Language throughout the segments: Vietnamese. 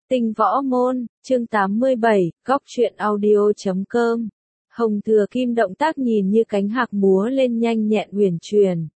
Tinh võ môn, chương 87, góc truyện audio.com. Hồng Thừa Kim động tác nhìn như cánh hạc múa lên nhanh nhẹn uyển chuyển.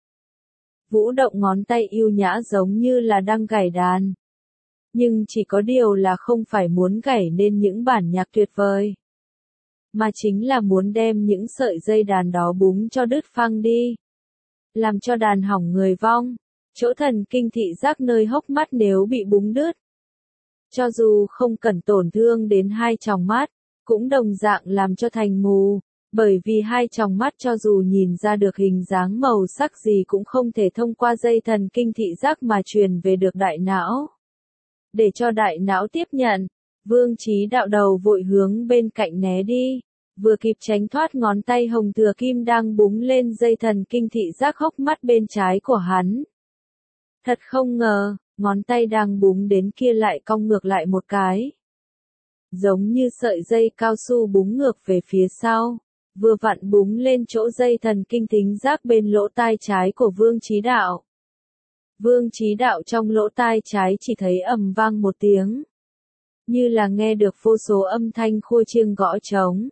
Vũ động ngón tay yêu nhã giống như là đang gảy đàn. Nhưng chỉ có điều là không phải muốn gảy nên những bản nhạc tuyệt vời. Mà chính là muốn đem những sợi dây đàn đó búng cho đứt phăng đi. Làm cho đàn hỏng người vong. Chỗ thần kinh thị giác nơi hốc mắt nếu bị búng đứt. Cho dù không cần tổn thương đến hai tròng mắt, cũng đồng dạng làm cho thành mù, bởi vì hai tròng mắt cho dù nhìn ra được hình dáng màu sắc gì cũng không thể thông qua dây thần kinh thị giác mà truyền về được đại não. Để cho đại não tiếp nhận, Vương Chí Đạo đầu vội hướng bên cạnh né đi, vừa kịp tránh thoát ngón tay Hồng Thừa Kim đang búng lên dây thần kinh thị giác hốc mắt bên trái của hắn. Thật không ngờ, ngón tay đang búng đến kia lại cong ngược lại một cái. Giống như sợi dây cao su búng ngược về phía sau, vừa vặn búng lên chỗ dây thần kinh thính giác bên lỗ tai trái của Vương Chí Đạo. Vương Chí Đạo trong lỗ tai trái chỉ thấy ầm vang một tiếng. Như là nghe được vô số âm thanh khua chiêng gõ trống.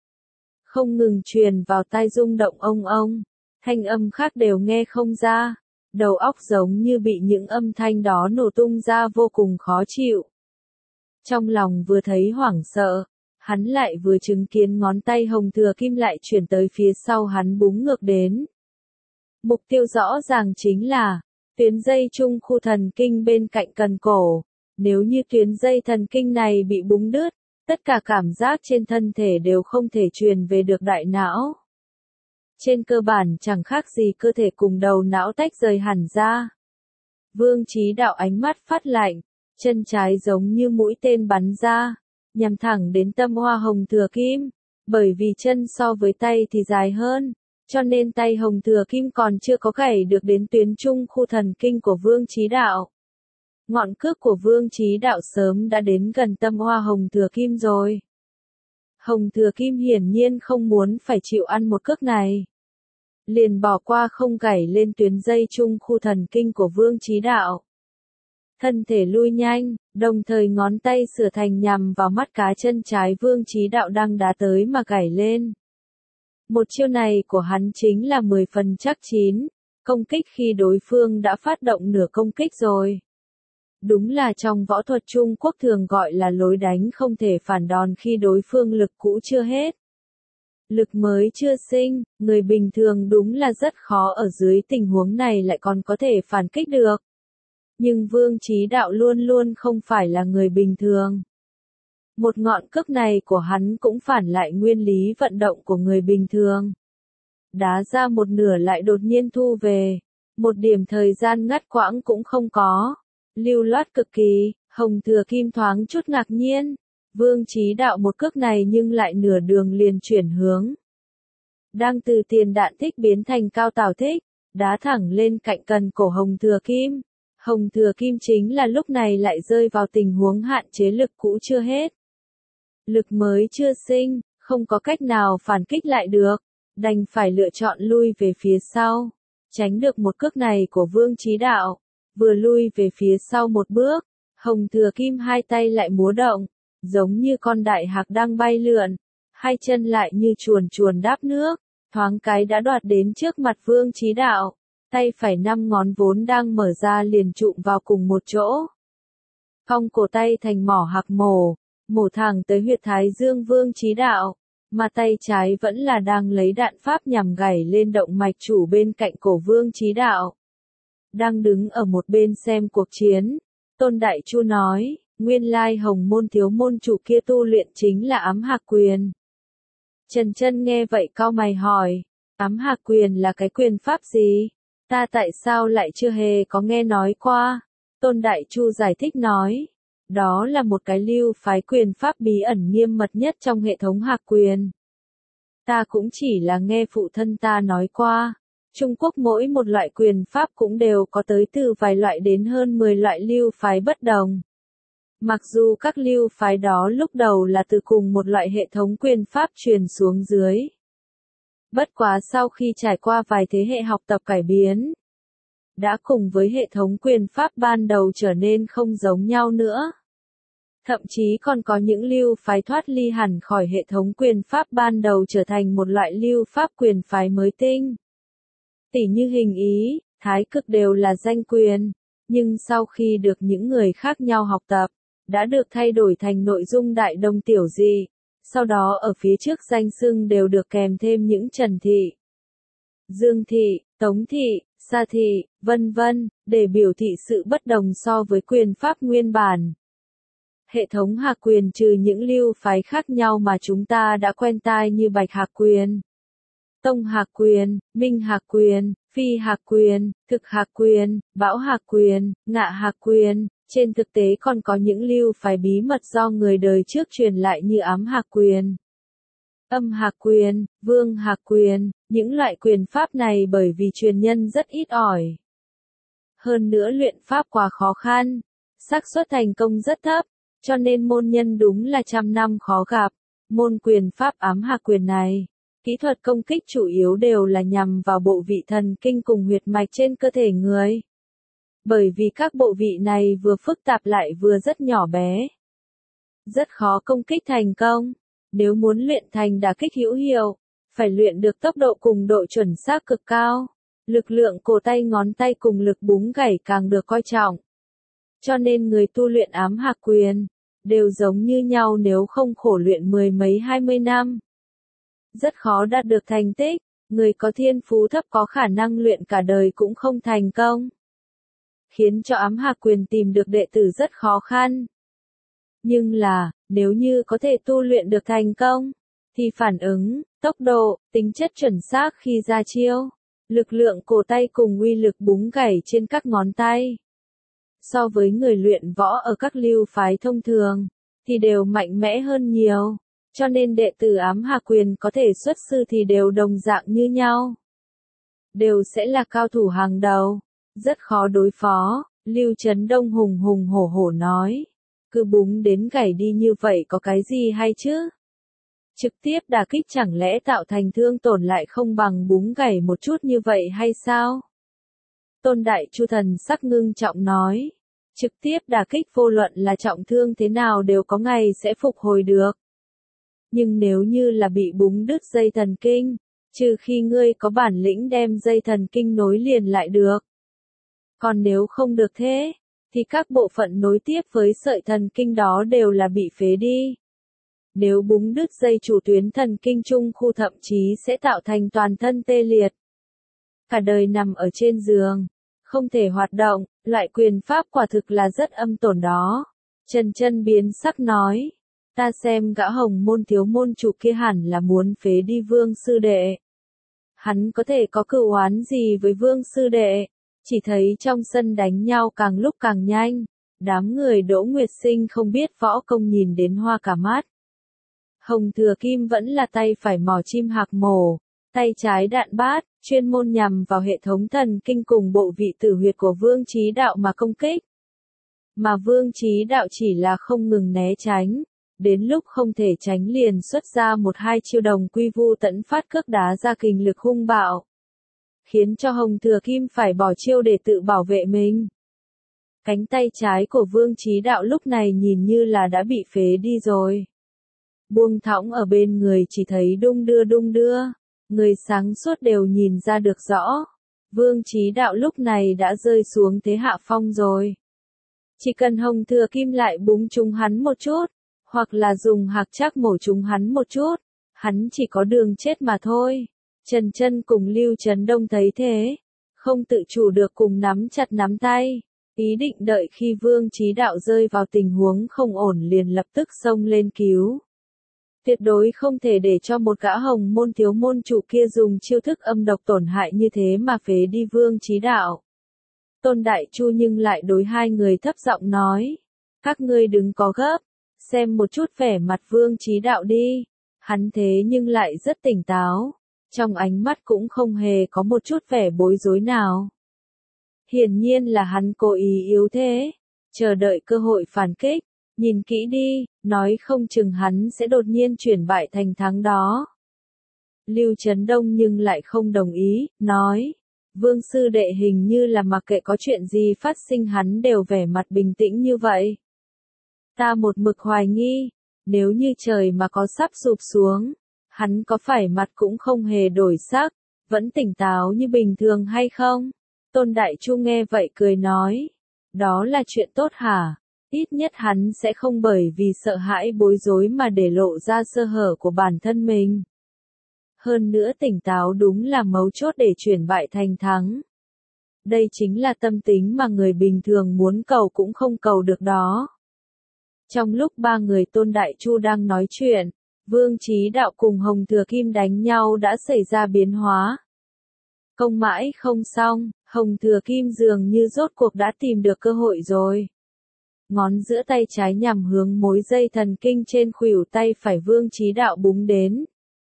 Không ngừng truyền vào tai rung động ông, thanh âm khác đều nghe không ra. Đầu óc giống như bị những âm thanh đó nổ tung ra vô cùng khó chịu. Trong lòng vừa thấy hoảng sợ, hắn lại vừa chứng kiến ngón tay Hồng Thừa Kim lại chuyển tới phía sau hắn búng ngược đến. Mục tiêu rõ ràng chính là tuyến dây trung khu thần kinh bên cạnh cần cổ. Nếu như tuyến dây thần kinh này bị búng đứt, tất cả cảm giác trên thân thể đều không thể truyền về được đại não. Trên cơ bản chẳng khác gì cơ thể cùng đầu não tách rời hẳn ra. Vương Chí Đạo ánh mắt phát lạnh, chân trái giống như mũi tên bắn ra, nhằm thẳng đến tâm hoa Hồng Thừa Kim, bởi vì chân so với tay thì dài hơn, cho nên tay Hồng Thừa Kim còn chưa có gảy được đến tuyến trung khu thần kinh của Vương Chí Đạo. Ngọn cước của Vương Chí Đạo sớm đã đến gần tâm hoa Hồng Thừa Kim rồi. Hồng Thừa Kim hiển nhiên không muốn phải chịu ăn một cước này. Liền bỏ qua không gảy lên tuyến dây trung khu thần kinh của Vương Chí Đạo. Thân thể lui nhanh, đồng thời ngón tay sửa thành nhằm vào mắt cá chân trái Vương Chí Đạo đang đá tới mà gảy lên. Một chiêu này của hắn chính là 10 phần chắc chín, công kích khi đối phương đã phát động nửa công kích rồi. Đúng là trong võ thuật Trung Quốc thường gọi là lối đánh không thể phản đòn khi đối phương lực cũ chưa hết. Lực mới chưa sinh, người bình thường đúng là rất khó ở dưới tình huống này lại còn có thể phản kích được. Nhưng Vương Chí Đạo luôn luôn không phải là người bình thường. Một ngọn cước này của hắn cũng phản lại nguyên lý vận động của người bình thường. Đá ra một nửa lại đột nhiên thu về, một điểm thời gian ngắt quãng cũng không có. Lưu loát cực kỳ, Hồng Thừa Kim thoáng chút ngạc nhiên. Vương Chí Đạo một cước này nhưng lại nửa đường liền chuyển hướng. Đang từ tiền đạn thích biến thành cao tảo thích, đá thẳng lên cạnh cần cổ Hồng Thừa Kim. Hồng Thừa Kim chính là lúc này lại rơi vào tình huống hạn chế lực cũ chưa hết. Lực mới chưa sinh, không có cách nào phản kích lại được, đành phải lựa chọn lui về phía sau. Tránh được một cước này của Vương Chí Đạo, vừa lui về phía sau một bước, Hồng Thừa Kim hai tay lại múa động. Giống như con đại hạc đang bay lượn, hai chân lại như chuồn chuồn đáp nước, thoáng cái đã đoạt đến trước mặt Vương Chí Đạo, tay phải 5 ngón vốn đang mở ra liền trụm vào cùng một chỗ. Cong cổ tay thành mỏ hạc mổ thẳng tới huyệt thái dương Vương Chí Đạo, mà tay trái vẫn là đang lấy đạn pháp nhằm gảy lên động mạch chủ bên cạnh cổ Vương Chí Đạo. Đang đứng ở một bên xem cuộc chiến, Tôn Đại Chu nói. Nguyên lai Hồng Môn thiếu môn chủ kia tu luyện chính là ám hạc quyền. Trần Chân nghe vậy cau mày hỏi, ám hạc quyền là cái quyền pháp gì? Ta tại sao lại chưa hề có nghe nói qua? Tôn Đại Chu giải thích nói, đó là một cái lưu phái quyền pháp bí ẩn nghiêm mật nhất trong hệ thống hạc quyền. Ta cũng chỉ là nghe phụ thân ta nói qua. Trung Quốc mỗi một loại quyền pháp cũng đều có tới từ vài loại đến hơn 10 loại lưu phái bất đồng. Mặc dù các lưu phái đó lúc đầu là từ cùng một loại hệ thống quyền pháp truyền xuống dưới. Bất quá sau khi trải qua vài thế hệ học tập cải biến, đã cùng với hệ thống quyền pháp ban đầu trở nên không giống nhau nữa. Thậm chí còn có những lưu phái thoát ly hẳn khỏi hệ thống quyền pháp ban đầu trở thành một loại lưu pháp quyền phái mới tinh. Tỉ như Hình Ý, Thái Cực đều là danh quyền, nhưng sau khi được những người khác nhau học tập, đã được thay đổi thành nội dung đại đồng tiểu dị, sau đó ở phía trước danh xưng đều được kèm thêm những Trần Thị, Dương Thị, Tống Thị, Sa Thị, vân vân, để biểu thị sự bất đồng so với quyền pháp nguyên bản. Hệ thống Hạc quyền trừ những lưu phái khác nhau mà chúng ta đã quen tai như Bạch Hạc quyền, Tông Hạc quyền, Minh Hạc quyền, Phi Hạc quyền, Thực Hạc quyền, Bão Hạc quyền, Ngạ Hạc quyền, trên thực tế còn có những lưu phái bí mật do người đời trước truyền lại như Ám Hạc quyền, Âm Hạc quyền, Vương Hạc quyền, những loại quyền pháp này bởi vì truyền nhân rất ít ỏi. Hơn nữa luyện pháp quá khó khăn, xác suất thành công rất thấp, cho nên môn nhân đúng là trăm năm khó gặp. Môn quyền pháp Ám Hạc quyền này, kỹ thuật công kích chủ yếu đều là nhằm vào bộ vị thần kinh cùng huyệt mạch trên cơ thể người. Bởi vì các bộ vị này vừa phức tạp lại vừa rất nhỏ bé, rất khó công kích thành công. Nếu muốn luyện thành đả kích hữu hiệu, phải luyện được tốc độ cùng độ chuẩn xác cực cao. Lực lượng cổ tay ngón tay cùng lực búng gảy càng được coi trọng. Cho nên người tu luyện Ám Hạc quyền, đều giống như nhau nếu không khổ luyện mười mấy 20 năm. Rất khó đạt được thành tích, người có thiên phú thấp có khả năng luyện cả đời cũng không thành công. Khiến cho Ám Hạc quyền tìm được đệ tử rất khó khăn. Nhưng là, nếu như có thể tu luyện được thành công, thì phản ứng, tốc độ, tính chất chuẩn xác khi ra chiêu, lực lượng cổ tay cùng uy lực búng gảy trên các ngón tay, so với người luyện võ ở các lưu phái thông thường, thì đều mạnh mẽ hơn nhiều. Cho nên đệ tử Ám Hạc quyền có thể xuất sư thì đều đồng dạng như nhau. Đều sẽ là cao thủ hàng đầu, rất khó đối phó. Lưu Trấn Đông hùng hùng hổ hổ nói. Cứ búng đến gảy đi như vậy có cái gì hay chứ? Trực tiếp đả kích chẳng lẽ tạo thành thương tổn lại không bằng búng gảy một chút như vậy hay sao? Tôn Đại Chu thần sắc ngưng trọng nói. Trực tiếp đả kích vô luận là trọng thương thế nào đều có ngày sẽ phục hồi được. Nhưng nếu như là bị búng đứt dây thần kinh, trừ khi ngươi có bản lĩnh đem dây thần kinh nối liền lại được. Còn nếu không được thế, thì các bộ phận nối tiếp với sợi thần kinh đó đều là bị phế đi. Nếu búng đứt dây chủ tuyến thần kinh trung khu thậm chí sẽ tạo thành toàn thân tê liệt. Cả đời nằm ở trên giường, không thể hoạt động, loại quyền pháp quả thực là rất âm tổn đó. Trần Chân biến sắc nói. Ta xem gã Hồng Môn thiếu môn chủ kia hẳn là muốn phế đi Vương sư đệ. Hắn có thể có cửu oán gì với Vương sư đệ? Chỉ thấy trong sân đánh nhau càng lúc càng nhanh. Đám người Đỗ Nguyệt Sinh không biết võ công nhìn đến hoa cả mắt. Hồng Thừa Kim vẫn là tay phải mỏ chim hạc mổ, tay trái đạn bát, chuyên môn nhằm vào hệ thống thần kinh cùng bộ vị tử huyệt của Vương Chí Đạo mà công kích. Mà Vương Chí Đạo chỉ là không ngừng né tránh. Đến lúc không thể tránh liền xuất ra một hai chiêu đồng quy vu tẫn phát cước đá ra kình lực hung bạo. Khiến cho Hồng Thừa Kim phải bỏ chiêu để tự bảo vệ mình. Cánh tay trái của Vương Chí Đạo lúc này nhìn như là đã bị phế đi rồi. Buông thõng ở bên người chỉ thấy đung đưa. Người sáng suốt đều nhìn ra được rõ. Vương Chí Đạo lúc này đã rơi xuống thế hạ phong rồi. Chỉ cần Hồng Thừa Kim lại búng trúng hắn một chút, hoặc là dùng hạc trác mổ trúng hắn một chút, hắn chỉ có đường chết mà thôi. Trần Chân cùng Lưu Trấn Đông thấy thế, không tự chủ được cùng nắm chặt nắm tay, ý định đợi khi Vương Chí Đạo rơi vào tình huống không ổn liền lập tức xông lên cứu. Tuyệt đối không thể để cho một gã Hồng Môn thiếu môn chủ kia dùng chiêu thức âm độc tổn hại như thế mà phế đi Vương Chí Đạo. Tôn Đại Chu nhưng lại đối hai người thấp giọng nói, các ngươi đừng có gấp. Xem một chút vẻ mặt Vương Chí Đạo đi, hắn thế nhưng lại rất tỉnh táo, trong ánh mắt cũng không hề có một chút vẻ bối rối nào. Hiển nhiên là hắn cố ý yếu thế, chờ đợi cơ hội phản kích, nhìn kỹ đi, nói không chừng hắn sẽ đột nhiên chuyển bại thành thắng đó. Lưu Trấn Đông nhưng lại không đồng ý, nói, Vương sư đệ hình như là mặc kệ có chuyện gì phát sinh hắn đều vẻ mặt bình tĩnh như vậy. Ta một mực hoài nghi, nếu như trời mà có sắp sụp xuống, hắn có phải mặt cũng không hề đổi sắc, vẫn tỉnh táo như bình thường hay không? Tôn Đại Chu nghe vậy cười nói, đó là chuyện tốt hả? Ít nhất hắn sẽ không bởi vì sợ hãi bối rối mà để lộ ra sơ hở của bản thân mình. Hơn nữa tỉnh táo đúng là mấu chốt để chuyển bại thành thắng. Đây chính là tâm tính mà người bình thường muốn cầu cũng không cầu được đó. Trong lúc ba người Tôn Đại Chu đang nói chuyện, Vương Chí Đạo cùng Hồng Thừa Kim đánh nhau đã xảy ra biến hóa. Công mãi không xong, Hồng Thừa Kim dường như rốt cuộc đã tìm được cơ hội rồi. Ngón giữa tay trái nhằm hướng mối dây thần kinh trên khuỷu tay phải Vương Chí Đạo búng đến.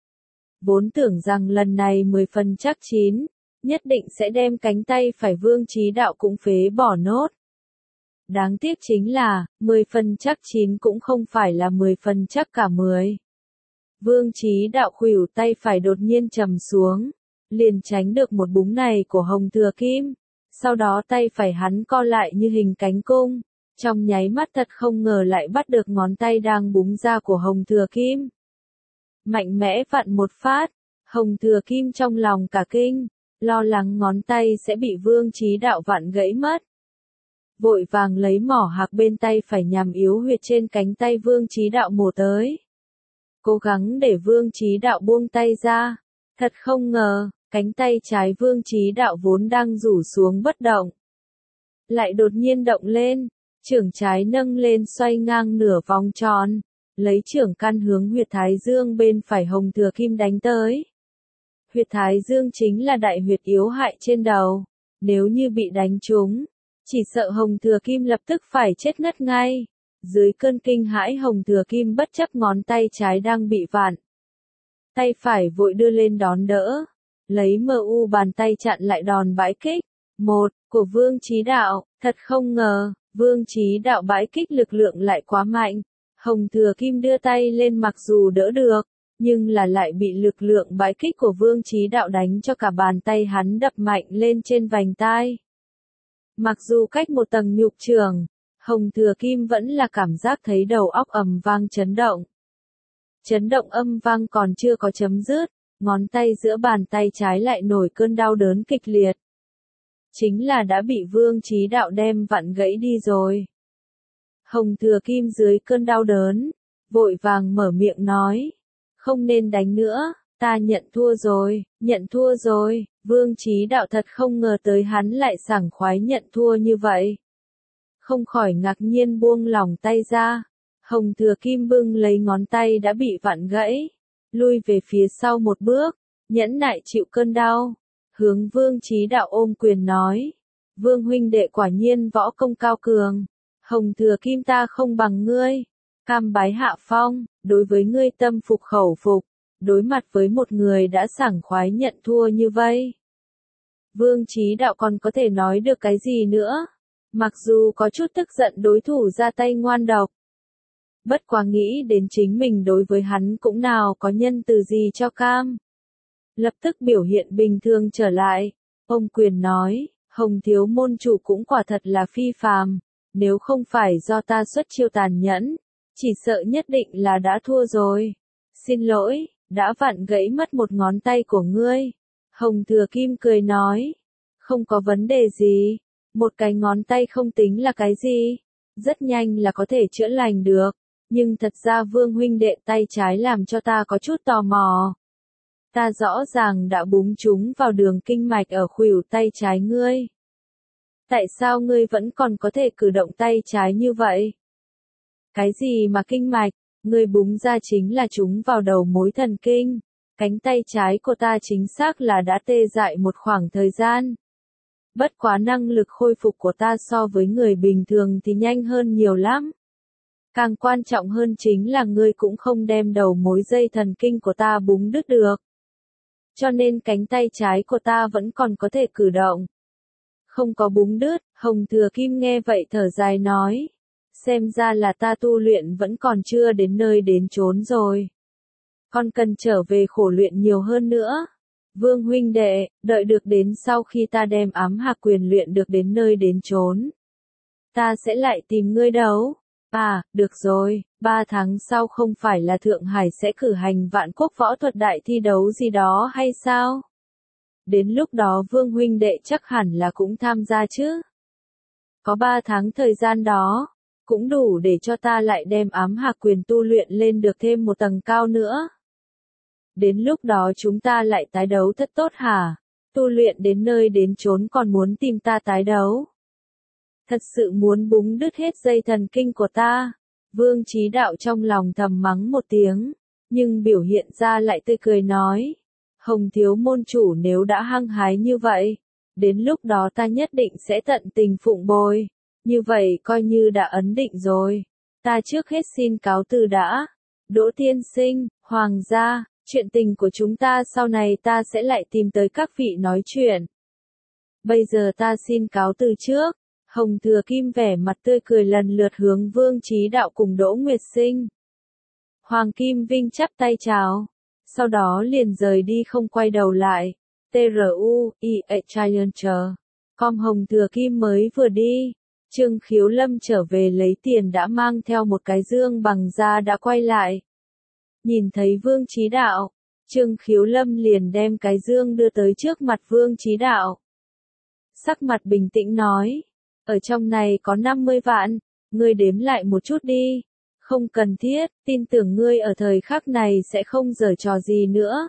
Vốn tưởng rằng lần này 10 phần chắc chín, nhất định sẽ đem cánh tay phải Vương Chí Đạo cũng phế bỏ nốt. Đáng tiếc chính là, 10 phần chắc chín cũng không phải là 10 phần chắc cả 10. Vương Chí Đạo khuỷu tay phải đột nhiên trầm xuống, liền tránh được một búng này của Hồng Thừa Kim. Sau đó tay phải hắn co lại như hình cánh cung, trong nháy mắt thật không ngờ lại bắt được ngón tay đang búng ra của Hồng Thừa Kim. Mạnh mẽ vặn một phát, Hồng Thừa Kim trong lòng cả kinh, lo lắng ngón tay sẽ bị Vương Chí Đạo vặn gãy mất. Vội vàng lấy mỏ hạc bên tay phải nhằm yếu huyệt trên cánh tay Vương Chí Đạo mổ tới. Cố gắng để Vương Chí Đạo buông tay ra. Thật không ngờ, cánh tay trái Vương Chí Đạo vốn đang rủ xuống bất động. Lại đột nhiên động lên, chưởng trái nâng lên xoay ngang nửa vòng tròn, lấy chưởng căn hướng huyệt thái dương bên phải Hồng Thừa Kim đánh tới. Huyệt thái dương chính là đại huyệt yếu hại trên đầu, nếu như bị đánh trúng, chỉ sợ Hồng Thừa Kim lập tức phải chết ngất ngay. Dưới cơn kinh hãi Hồng Thừa Kim bất chấp ngón tay trái đang bị vặn. Tay phải vội đưa lên đón đỡ, lấy MU bàn tay chặn lại đòn bãi kích. Một, của Vương Chí Đạo, thật không ngờ, Vương Chí Đạo bãi kích lực lượng lại quá mạnh. Hồng Thừa Kim đưa tay lên mặc dù đỡ được, nhưng là lại bị lực lượng bãi kích của Vương Chí Đạo đánh cho cả bàn tay hắn đập mạnh lên trên vành tai. Mặc dù cách một tầng nhục trường, Hồng Thừa Kim vẫn là cảm giác thấy đầu óc ầm vang chấn động. Chấn động âm vang còn chưa có chấm dứt, ngón tay giữa bàn tay trái lại nổi cơn đau đớn kịch liệt. Chính là đã bị Vương Chí Đạo đem vặn gãy đi rồi. Hồng Thừa Kim dưới cơn đau đớn, vội vàng mở miệng nói, không nên đánh nữa, ta nhận thua rồi, Vương Chí Đạo thật không ngờ tới hắn lại sảng khoái nhận thua như vậy. Không khỏi ngạc nhiên buông lỏng tay ra, Hồng Thừa Kim bưng lấy ngón tay đã bị vặn gãy, lui về phía sau một bước, nhẫn nại chịu cơn đau, hướng Vương Chí Đạo ôm quyền nói, Vương huynh đệ quả nhiên võ công cao cường, Hồng Thừa Kim ta không bằng ngươi, cam bái hạ phong, đối với ngươi tâm phục khẩu phục, đối mặt với một người đã sảng khoái nhận thua như vậy. Vương Chí Đạo còn có thể nói được cái gì nữa, mặc dù có chút tức giận đối thủ ra tay ngoan độc. Bất quá nghĩ đến chính mình đối với hắn cũng nào có nhân từ gì cho cam. Lập tức biểu hiện bình thường trở lại, ông quyền nói, Hồng thiếu môn chủ cũng quả thật là phi phàm, nếu không phải do ta xuất chiêu tàn nhẫn, chỉ sợ nhất định là đã thua rồi. Xin lỗi, đã vặn gãy mất một ngón tay của ngươi. Hồng Thừa Kim cười nói, không có vấn đề gì, một cái ngón tay không tính là cái gì, rất nhanh là có thể chữa lành được, nhưng thật ra Vương huynh đệ tay trái làm cho ta có chút tò mò. Ta rõ ràng đã búng chúng vào đường kinh mạch ở khuỷu tay trái ngươi. Tại sao ngươi vẫn còn có thể cử động tay trái như vậy? Cái gì mà kinh mạch, ngươi búng ra chính là chúng vào đầu mối thần kinh. Cánh tay trái của ta chính xác là đã tê dại một khoảng thời gian. Bất quá năng lực khôi phục của ta so với người bình thường thì nhanh hơn nhiều lắm. Càng quan trọng hơn chính là ngươi cũng không đem đầu mối dây thần kinh của ta búng đứt được. Cho nên cánh tay trái của ta vẫn còn có thể cử động. Không có búng đứt, Hồng Thừa Kim nghe vậy thở dài nói. Xem ra là ta tu luyện vẫn còn chưa đến nơi đến chốn rồi. Con cần trở về khổ luyện nhiều hơn nữa. Vương huynh đệ, đợi được đến sau khi ta đem ám hạc quyền luyện được đến nơi đến chốn. Ta sẽ lại tìm ngươi đấu. À, được rồi, 3 tháng sau không phải là Thượng Hải sẽ cử hành Vạn Quốc võ thuật đại thi đấu gì đó hay sao? Đến lúc đó Vương huynh đệ chắc hẳn là cũng tham gia chứ. Có 3 tháng thời gian đó, cũng đủ để cho ta lại đem ám hạc quyền tu luyện lên được thêm một tầng cao nữa. Đến lúc đó chúng ta lại tái đấu thật tốt hả? Tu luyện đến nơi đến chốn còn muốn tìm ta tái đấu. Thật sự muốn búng đứt hết dây thần kinh của ta. Vương Chí Đạo trong lòng thầm mắng một tiếng, nhưng biểu hiện ra lại tươi cười nói. Hồng thiếu môn chủ nếu đã hăng hái như vậy, đến lúc đó ta nhất định sẽ tận tình phụng bồi. Như vậy coi như đã ấn định rồi. Ta trước hết xin cáo từ đã. Đỗ tiên sinh, hoàng gia, chuyện tình của chúng ta sau này ta sẽ lại tìm tới các vị nói chuyện. Bây giờ ta xin cáo từ trước. Hồng Thừa Kim vẻ mặt tươi cười lần lượt hướng Vương Chí Đạo cùng Đỗ Nguyệt Sinh. Hoàng Kim Vinh chắp tay chào, sau đó liền rời đi không quay đầu lại. TRU-I Challenger. Com Hồng Thừa Kim mới vừa đi, Trương Khiếu Lâm trở về lấy tiền đã mang theo một cái dương bằng da đã quay lại. Nhìn thấy Vương Chí Đạo, Trương Khiếu Lâm liền đem cái dương đưa tới trước mặt Vương Chí Đạo. Sắc mặt bình tĩnh nói. Ở trong này có 50 vạn, ngươi đếm lại một chút đi. Không cần thiết, tin tưởng ngươi ở thời khắc này sẽ không giở trò gì nữa.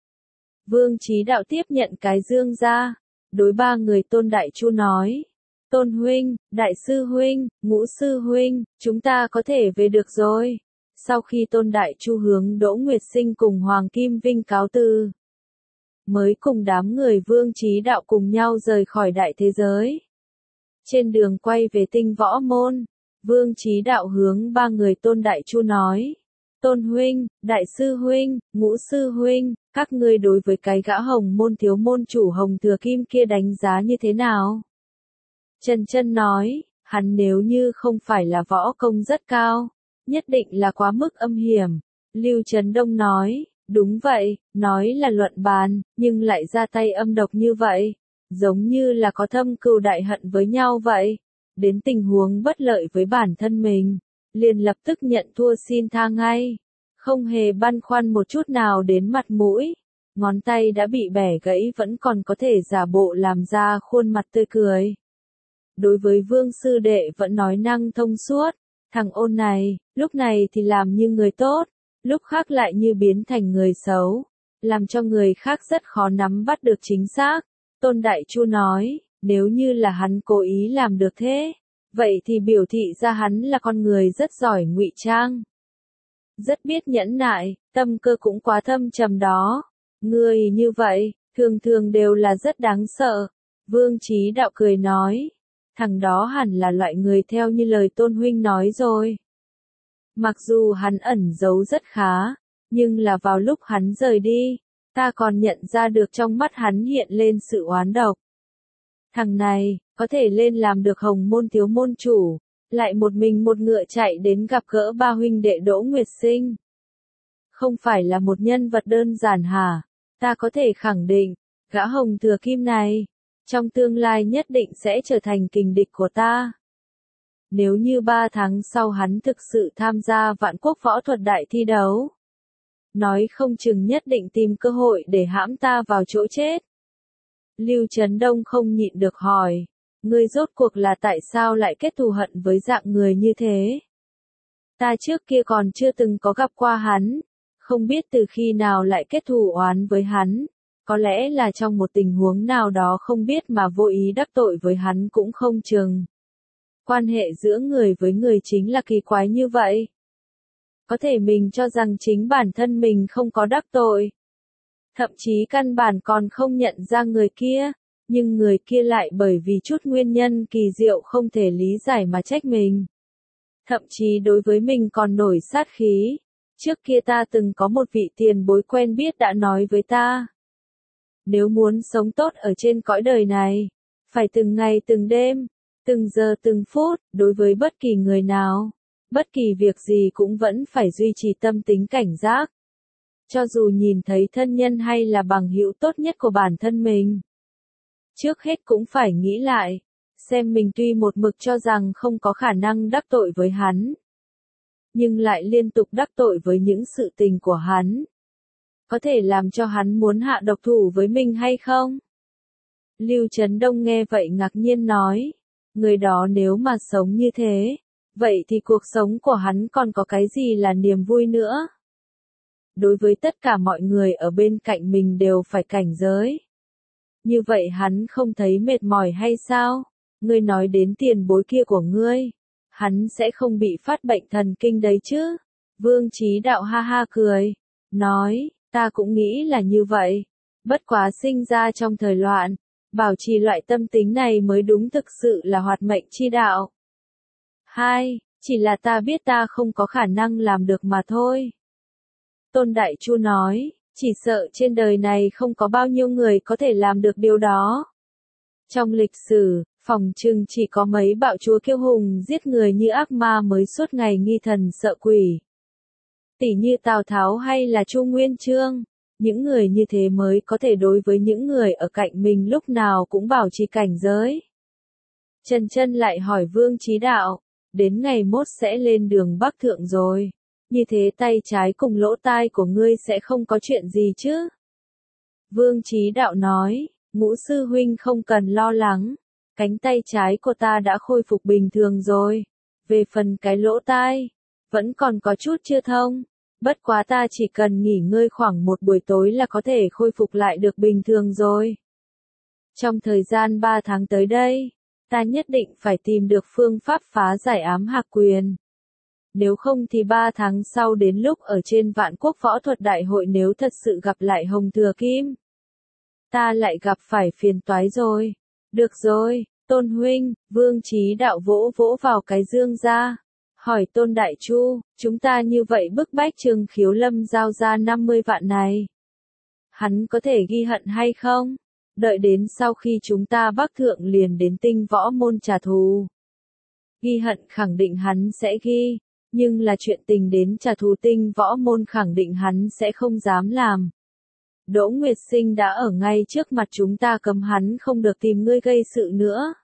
Vương Chí Đạo tiếp nhận cái dương ra, đối 3 người Tôn Đại Chu nói. Tôn huynh, Đại sư huynh, Ngũ sư huynh, chúng ta có thể về được rồi. Sau khi Tôn Đại Chu hướng Đỗ Nguyệt Sinh cùng Hoàng Kim Vinh cáo từ, mới cùng đám người Vương Chí Đạo cùng nhau rời khỏi đại thế giới. Trên đường quay về Tinh Võ Môn, Vương Chí Đạo hướng 3 người Tôn Đại Chu nói. Tôn huynh, Đại sư huynh, Ngũ sư huynh, các ngươi đối với cái gã Hồng môn thiếu môn chủ Hồng Thừa Kim kia đánh giá như thế nào? Trần Chân nói, hắn nếu như không phải là võ công rất cao, nhất định là quá mức âm hiểm. Lưu Trấn Đông nói, đúng vậy, nói là luận bàn, nhưng lại ra tay âm độc như vậy. Giống như là có thâm cừu đại hận với nhau vậy. Đến tình huống bất lợi với bản thân mình, liền lập tức nhận thua xin tha ngay. Không hề băn khoăn một chút nào đến mặt mũi. Ngón tay đã bị bẻ gãy vẫn còn có thể giả bộ làm ra khuôn mặt tươi cười. Đối với Vương sư đệ vẫn nói năng thông suốt. Thằng ôn này, lúc này thì làm như người tốt, lúc khác lại như biến thành người xấu. Làm cho người khác rất khó nắm bắt được chính xác. Tôn Đại Chu nói, nếu như là hắn cố ý làm được thế, vậy thì biểu thị ra hắn là con người rất giỏi ngụy trang. Rất biết nhẫn nại, tâm cơ cũng quá thâm trầm đó. Người như vậy, thường thường đều là rất đáng sợ. Vương Chí Đạo cười nói, thằng đó hẳn là loại người theo như lời Tôn huynh nói rồi. Mặc dù hắn ẩn giấu rất khá, nhưng là vào lúc hắn rời đi, ta còn nhận ra được trong mắt hắn hiện lên sự oán độc. Thằng này, có thể lên làm được Hồng môn thiếu môn chủ, lại một mình một ngựa chạy đến gặp gỡ 3 huynh đệ Đỗ Nguyệt Sinh. Không phải là một nhân vật đơn giản hả? Ta có thể khẳng định, gã Hồng Thừa Kim này, trong tương lai nhất định sẽ trở thành kình địch của ta. Nếu như 3 tháng sau hắn thực sự tham gia Vạn Quốc võ thuật đại thi đấu, nói không chừng nhất định tìm cơ hội để hãm ta vào chỗ chết. Lưu Trấn Đông không nhịn được hỏi, ngươi rốt cuộc là tại sao lại kết thù hận với dạng người như thế? Ta trước kia còn chưa từng có gặp qua hắn, không biết từ khi nào lại kết thù oán với hắn, có lẽ là trong một tình huống nào đó không biết mà vô ý đắc tội với hắn cũng không chừng. Quan hệ giữa người với người chính là kỳ quái như vậy. Có thể mình cho rằng chính bản thân mình không có đắc tội. Thậm chí căn bản còn không nhận ra người kia, nhưng người kia lại bởi vì chút nguyên nhân kỳ diệu không thể lý giải mà trách mình. Thậm chí đối với mình còn nổi sát khí. Trước kia ta từng có một vị tiền bối quen biết đã nói với ta. Nếu muốn sống tốt ở trên cõi đời này, phải từng ngày từng đêm, từng giờ từng phút, đối với bất kỳ người nào, bất kỳ việc gì cũng vẫn phải duy trì tâm tính cảnh giác. Cho dù nhìn thấy thân nhân hay là bằng hữu tốt nhất của bản thân mình, trước hết cũng phải nghĩ lại, xem mình tuy một mực cho rằng không có khả năng đắc tội với hắn, nhưng lại liên tục đắc tội với những sự tình của hắn. Có thể làm cho hắn muốn hạ độc thủ với mình hay không? Lưu Chấn Đông nghe vậy ngạc nhiên nói, người đó nếu mà sống như thế, vậy thì cuộc sống của hắn còn có cái gì là niềm vui nữa? Đối với tất cả mọi người ở bên cạnh mình đều phải cảnh giới. Như vậy hắn không thấy mệt mỏi hay sao? Ngươi nói đến tiền bối kia của ngươi, hắn sẽ không bị phát bệnh thần kinh đấy chứ? Vương Chí Đạo ha ha cười, nói, ta cũng nghĩ là như vậy. Bất quá sinh ra trong thời loạn, bảo trì loại tâm tính này mới đúng thực sự là hoạt mệnh chi đạo. 2. Chỉ là ta biết ta không có khả năng làm được mà thôi. Tôn Đại Chu nói, chỉ sợ trên đời này không có bao nhiêu người có thể làm được điều đó. Trong lịch sử, phỏng chừng chỉ có mấy bạo chúa kiêu hùng giết người như ác ma mới suốt ngày nghi thần sợ quỷ. Tỷ như Tào Tháo hay là Chu Nguyên Chương, những người như thế mới có thể đối với những người ở cạnh mình lúc nào cũng bảo trì cảnh giới. Trần Chân lại hỏi Vương Chí Đạo, đến ngày mốt sẽ lên đường Bắc Thượng rồi, như thế tay trái cùng lỗ tai của ngươi sẽ không có chuyện gì chứ? Vương Chí Đạo nói, Ngũ sư huynh không cần lo lắng, cánh tay trái của ta đã khôi phục bình thường rồi. Về phần cái lỗ tai, vẫn còn có chút chưa thông, bất quá ta chỉ cần nghỉ ngơi khoảng một buổi tối là có thể khôi phục lại được bình thường rồi. Trong thời gian 3 tháng tới đây, ta nhất định phải tìm được phương pháp phá giải ám hạc quyền. Nếu không thì 3 tháng sau đến lúc ở trên Vạn Quốc Võ Thuật Đại hội nếu thật sự gặp lại Hồng Thừa Kim, ta lại gặp phải phiền toái rồi. Được rồi, Tôn huynh, Vương Chí Đạo vỗ vỗ vào cái dương ra. Hỏi Tôn Đại Chu, chúng ta như vậy bức bách Trương Khiếu Lâm giao ra 50 vạn này. Hắn có thể ghi hận hay không? Đợi đến sau khi chúng ta Bắc Thượng liền đến Tinh Võ Môn trả thù. Ghi hận khẳng định hắn sẽ ghi, nhưng là chuyện tình đến trả thù Tinh Võ Môn khẳng định hắn sẽ không dám làm. Đỗ Nguyệt Sinh đã ở ngay trước mặt chúng ta cấm hắn không được tìm ngươi gây sự nữa.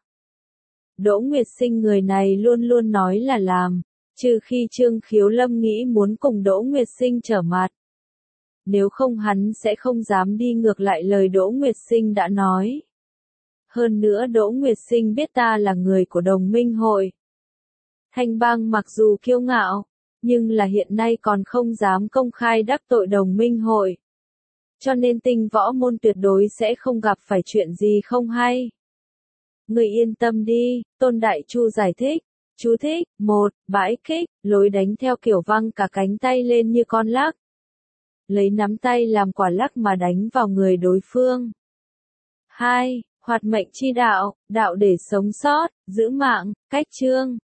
Đỗ Nguyệt Sinh người này luôn luôn nói là làm, trừ khi Trương Khiếu Lâm nghĩ muốn cùng Đỗ Nguyệt Sinh trở mặt. Nếu không hắn sẽ không dám đi ngược lại lời Đỗ Nguyệt Sinh đã nói. Hơn nữa Đỗ Nguyệt Sinh biết ta là người của đồng minh hội. Thanh bang mặc dù kiêu ngạo, nhưng là hiện nay còn không dám công khai đắc tội đồng minh hội. Cho nên Tinh Võ Môn tuyệt đối sẽ không gặp phải chuyện gì không hay. Người yên tâm đi, Tôn Đại Chu giải thích. Chú thích, 1. Bãi kích, lối đánh theo kiểu văng cả cánh tay lên như con lắc. Lấy nắm tay làm quả lắc mà đánh vào người đối phương. 2. Hoạt mệnh chi đạo, đạo để sống sót, giữ mạng, cách chương.